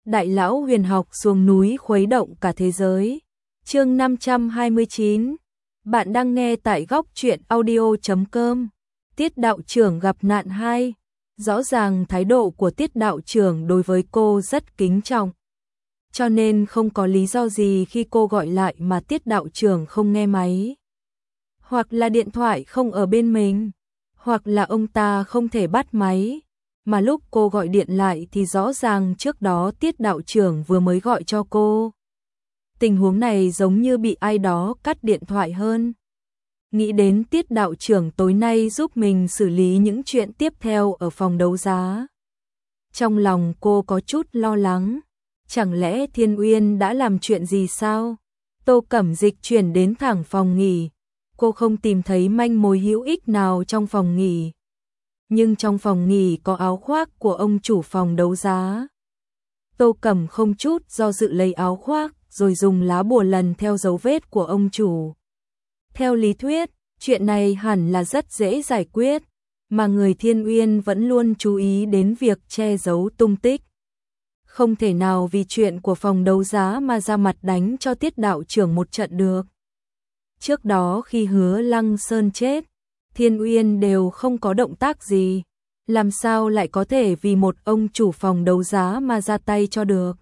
Đại lão huyền học xuống núi khuấy động cả thế giới. Chương 529. Bạn đang nghe tại góc truyện audio.com. Tiết đạo trưởng gặp nạn 2. Rõ ràng thái độ của Tiết đạo trưởng đối với cô rất kính trọng. Cho nên không có lý do gì khi cô gọi lại mà Tiết đạo trưởng không nghe máy. Hoặc là điện thoại không ở bên mình, hoặc là ông ta không thể bắt máy. Mà lúc cô gọi điện lại thì rõ ràng trước đó Tiết đạo trưởng vừa mới gọi cho cô. Tình huống này giống như bị ai đó cắt điện thoại hơn. Nghĩ đến Tiết đạo trưởng tối nay giúp mình xử lý những chuyện tiếp theo ở phòng đấu giá. Trong lòng cô có chút lo lắng. Chẳng lẽ Thiên Uyên đã làm chuyện gì sao? Tô Cẩm Dịch chuyển đến thẳng phòng nghỉ. Cô không tìm thấy manh mối hữu ích nào trong phòng nghỉ. Nhưng trong phòng nghỉ có áo khoác của ông chủ phòng đấu giá. Tô Cẩm không chút do dự lấy áo khoác rồi dùng lá bùa lần theo dấu vết của ông chủ. Theo lý thuyết, chuyện này hẳn là rất dễ giải quyết, mà người Thiên Uyên vẫn luôn chú ý đến việc che giấu tung tích. Không thể nào vì chuyện của phòng đấu giá mà ra mặt đánh cho Tiết đạo trưởng một trận được. Trước đó khi Hứa Lăng Sơn chết, Thiên Uyên đều không có động tác gì, làm sao lại có thể vì một ông chủ phòng đấu giá mà ra tay cho được.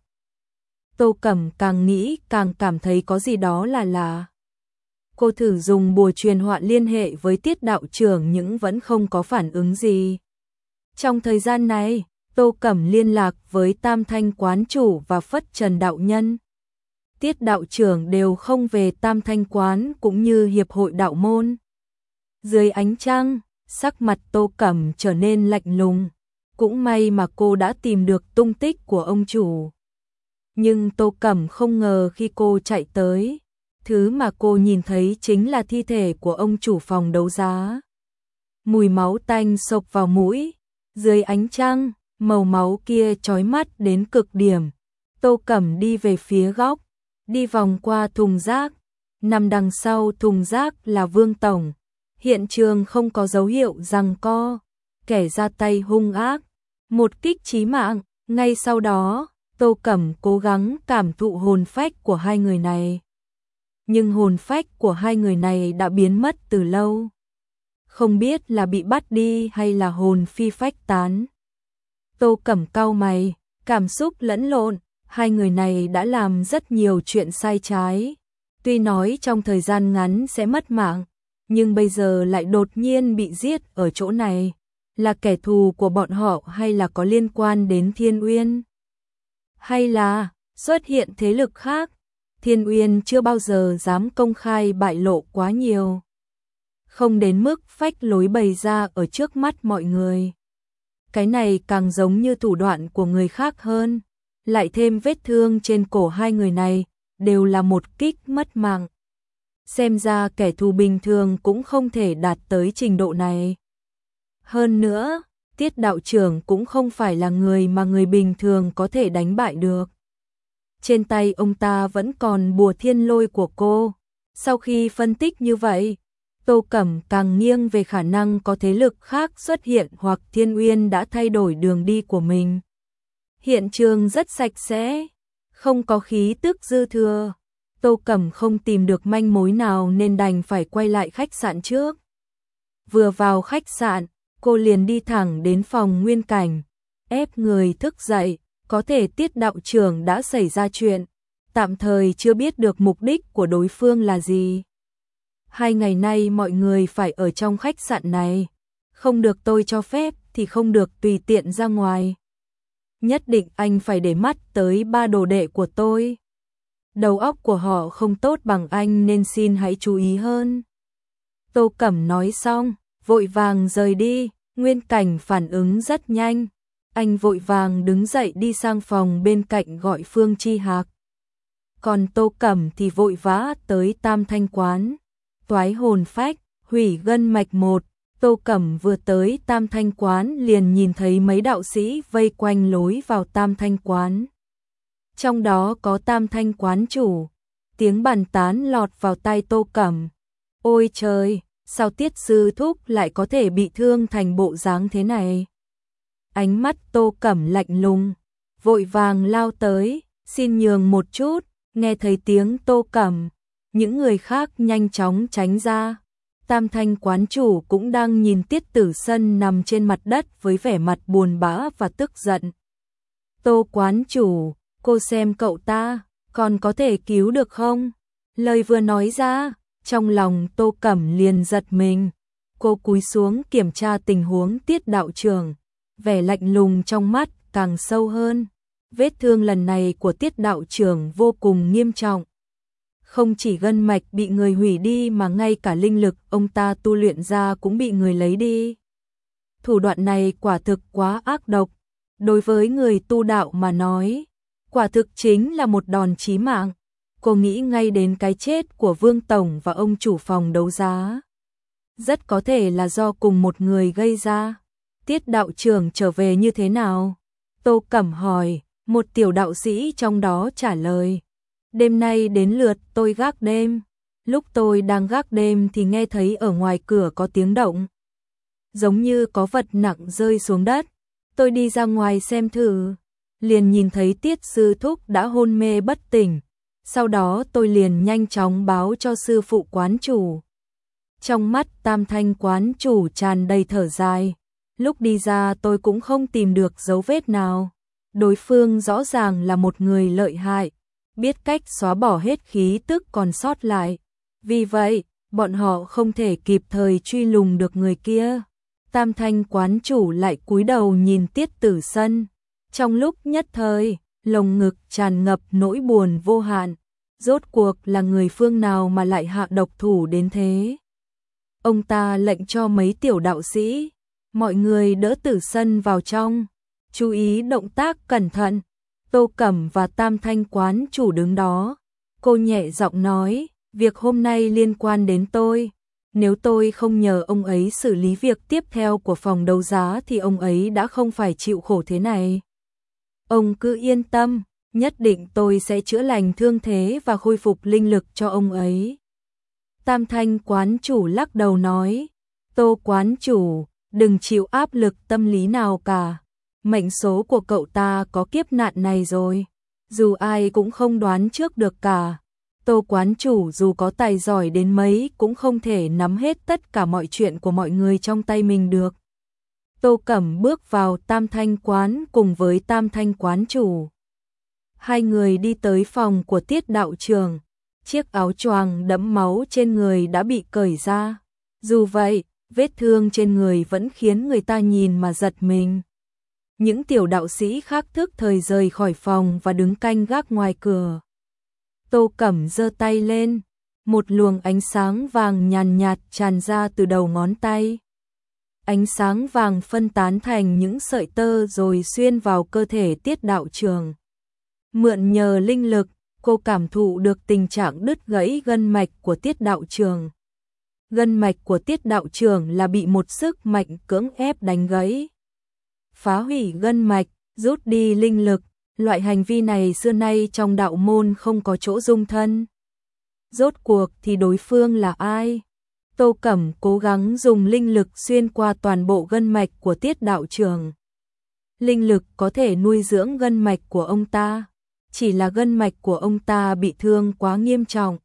Tô Cẩm càng nghĩ càng cảm thấy có gì đó là lạ. Cô thử dùng bùa truyền họa liên hệ với Tiết đạo trưởng nhưng vẫn không có phản ứng gì. Trong thời gian này, Tô Cẩm liên lạc với Tam Thanh quán chủ và Phất Trần đạo nhân. Tiết đạo trưởng đều không về Tam Thanh quán cũng như hiệp hội đạo môn. Dưới ánh trăng, sắc mặt Tô Cẩm trở nên lạnh lùng. Cũng may mà cô đã tìm được tung tích của ông chủ. Nhưng Tô Cẩm không ngờ khi cô chạy tới, thứ mà cô nhìn thấy chính là thi thể của ông chủ phòng đấu giá. Mùi máu tanh xộc vào mũi. Dưới ánh trăng, màu máu kia chói mắt đến cực điểm. Tô Cẩm đi về phía góc, đi vòng qua thùng rác. Nằm đằng sau thùng rác là Vương Tổng. Hiện trường không có dấu hiệu giằng co, kẻ ra tay hung ác, một kích chí mạng. Ngay sau đó, Tô Cẩm cố gắng cảm thụ hồn phách của hai người này. Nhưng hồn phách của hai người này đã biến mất từ lâu. Không biết là bị bắt đi hay là hồn phi phách tán. Tô Cẩm cau mày, cảm xúc lẫn lộn, hai người này đã làm rất nhiều chuyện sai trái. Tuy nói trong thời gian ngắn sẽ mất mạng, nhưng bây giờ lại đột nhiên bị giết ở chỗ này. Là kẻ thù của bọn họ hay là có liên quan đến Thiên Uyên? Hay là xuất hiện thế lực khác? Thiên Uyên chưa bao giờ dám công khai bại lộ quá nhiều. Không đến mức phách lối bày ra ở trước mắt mọi người. Cái này càng giống như thủ đoạn của người khác hơn. Lại thêm vết thương trên cổ hai người này, đều là một kích mất mạng. Xem ra kẻ thù bình thường cũng không thể đạt tới trình độ này. Hơn nữa, Tiết đạo trưởng cũng không phải là người mà người bình thường có thể đánh bại được. Trên tay ông ta vẫn còn bùa thiên lôi của cô. Sau khi phân tích như vậy, Tô Cẩm càng nghiêng về khả năng có thế lực khác xuất hiện hoặc Thiên Uyên đã thay đổi đường đi của mình. Hiện trường rất sạch sẽ, không có khí tức dư thừa. Tô Cẩm không tìm được manh mối nào nên đành phải quay lại khách sạn trước. Vừa vào khách sạn, cô liền đi thẳng đến phòng Nguyên Cảnh, ép người thức dậy. Có thể Tiết đạo trưởng đã xảy ra chuyện, tạm thời chưa biết được mục đích của đối phương là gì. 2 ngày nay mọi người phải ở trong khách sạn này, không được tôi cho phép thì không được tùy tiện ra ngoài. Nhất định anh phải để mắt tới 3 đồ đệ của tôi. Đầu óc của họ không tốt bằng anh nên xin hãy chú ý hơn. Tô Cẩm nói xong, vội vàng rời đi. Nguyên Cảnh phản ứng rất nhanh. Anh vội vàng đứng dậy đi sang phòng bên cạnh gọi Phương Chi Hạc. Còn Tô Cẩm thì vội vã tới Tam Thanh quán. Toái hồn phách, hủy gân mạch 1. Tô Cẩm vừa tới Tam Thanh quán liền nhìn thấy mấy đạo sĩ vây quanh lối vào Tam Thanh quán. Trong đó có Tam Thanh quán chủ. Tiếng bàn tán lọt vào tai Tô Cẩm. Ôi trời, sao Tiết sư thúc lại có thể bị thương thành bộ dáng thế này? Ánh mắt Tô Cẩm lạnh lùng, vội vàng lao tới, xin nhường một chút, nghe thấy tiếng Tô Cẩm, những người khác nhanh chóng tránh ra. Tam Thanh quán chủ cũng đang nhìn Tiết Tử Sân nằm trên mặt đất với vẻ mặt buồn bã và tức giận. Tô quán chủ, cô xem cậu ta, còn có thể cứu được không? Lời vừa nói ra, trong lòng Tô Cẩm liền giật mình. Cô cúi xuống kiểm tra tình huống Tiết đạo trưởng, vẻ lạnh lùng trong mắt càng sâu hơn. Vết thương lần này của Tiết đạo trưởng vô cùng nghiêm trọng. Không chỉ gân mạch bị người hủy đi mà ngay cả linh lực ông ta tu luyện ra cũng bị người lấy đi. Thủ đoạn này quả thực quá ác độc. Đối với người tu đạo mà nói, quả thực chính là một đòn chí mạng. Cô nghĩ ngay đến cái chết của Vương Tổng và ông chủ phòng đấu giá. Rất có thể là do cùng một người gây ra. Tiết đạo trưởng trở về như thế nào? Tô Cẩm hỏi, một tiểu đạo sĩ trong đó trả lời. Đêm nay đến lượt tôi gác đêm. Lúc tôi đang gác đêm thì nghe thấy ở ngoài cửa có tiếng động. Giống như có vật nặng rơi xuống đất. Tôi đi ra ngoài xem thử. Liền nhìn thấy Tiết sư thúc đã hôn mê bất tỉnh. Sau đó tôi liền nhanh chóng báo cho sư phụ quán chủ. Trong mắt Tam Thanh quán chủ tràn đầy thở dài. Lúc đi ra tôi cũng không tìm được dấu vết nào. Đối phương rõ ràng là một người lợi hại, biết cách xóa bỏ hết khí tức còn sót lại. Vì vậy, bọn họ không thể kịp thời truy lùng được người kia. Tam Thanh quán chủ lại cúi đầu nhìn Tiết Tử Sân. Trong lúc nhất thời, lồng ngực tràn ngập nỗi buồn vô hạn. Rốt cuộc là người phương nào mà lại hạ độc thủ đến thế? Ông ta lệnh cho mấy tiểu đạo sĩ, mọi người đỡ Tử Sân vào trong, chú ý động tác cẩn thận. Tô Cẩm và Tam Thanh quán chủ đứng đó. Cô nhẹ giọng nói, việc hôm nay liên quan đến tôi. Nếu tôi không nhờ ông ấy xử lý việc tiếp theo của phòng đấu giá thì ông ấy đã không phải chịu khổ thế này. Ông cứ yên tâm, nhất định tôi sẽ chữa lành thương thế và khôi phục linh lực cho ông ấy. Tam Thanh quán chủ lắc đầu nói, Tô quán chủ, đừng chịu áp lực tâm lý nào cả. Mệnh số của cậu ta có kiếp nạn này rồi. Dù ai cũng không đoán trước được cả. Tô quán chủ dù có tài giỏi đến mấy cũng không thể nắm hết tất cả mọi chuyện của mọi người trong tay mình được. Tô Cẩm bước vào Tam Thanh quán cùng với Tam Thanh quán chủ. Hai người đi tới phòng của Tiết đạo trưởng. Chiếc áo choàng đẫm máu trên người đã bị cởi ra. Dù vậy, vết thương trên người vẫn khiến người ta nhìn mà giật mình. Những tiểu đạo sĩ khác thức thời rời khỏi phòng và đứng canh gác ngoài cửa. Tô Cẩm giơ tay lên, một luồng ánh sáng vàng nhàn nhạt tràn ra từ đầu ngón tay. Ánh sáng vàng phân tán thành những sợi tơ rồi xuyên vào cơ thể Tiết đạo trưởng. Mượn nhờ linh lực, cô cảm thụ được tình trạng đứt gãy gân mạch của Tiết đạo trưởng. Gân mạch của Tiết đạo trưởng là bị một sức mạnh cưỡng ép đánh gãy. Phá hủy gân mạch, rút đi linh lực, loại hành vi này xưa nay trong đạo môn không có chỗ dung thân. Rốt cuộc thì đối phương là ai? Tô Cẩm cố gắng dùng linh lực xuyên qua toàn bộ gân mạch của Tiết đạo trưởng. Linh lực có thể nuôi dưỡng gân mạch của ông ta, chỉ là gân mạch của ông ta bị thương quá nghiêm trọng,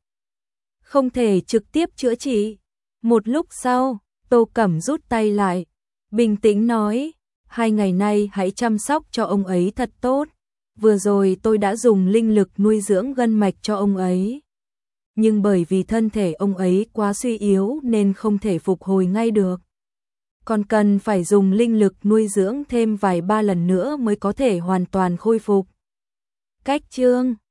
không thể trực tiếp chữa trị. Một lúc sau, Tô Cẩm rút tay lại, bình tĩnh nói, 2 ngày nay hãy chăm sóc cho ông ấy thật tốt. Vừa rồi tôi đã dùng linh lực nuôi dưỡng gân mạch cho ông ấy. Nhưng bởi vì thân thể ông ấy quá suy yếu nên không thể phục hồi ngay được. Còn cần phải dùng linh lực nuôi dưỡng thêm vài ba lần nữa mới có thể hoàn toàn khôi phục. Cách chương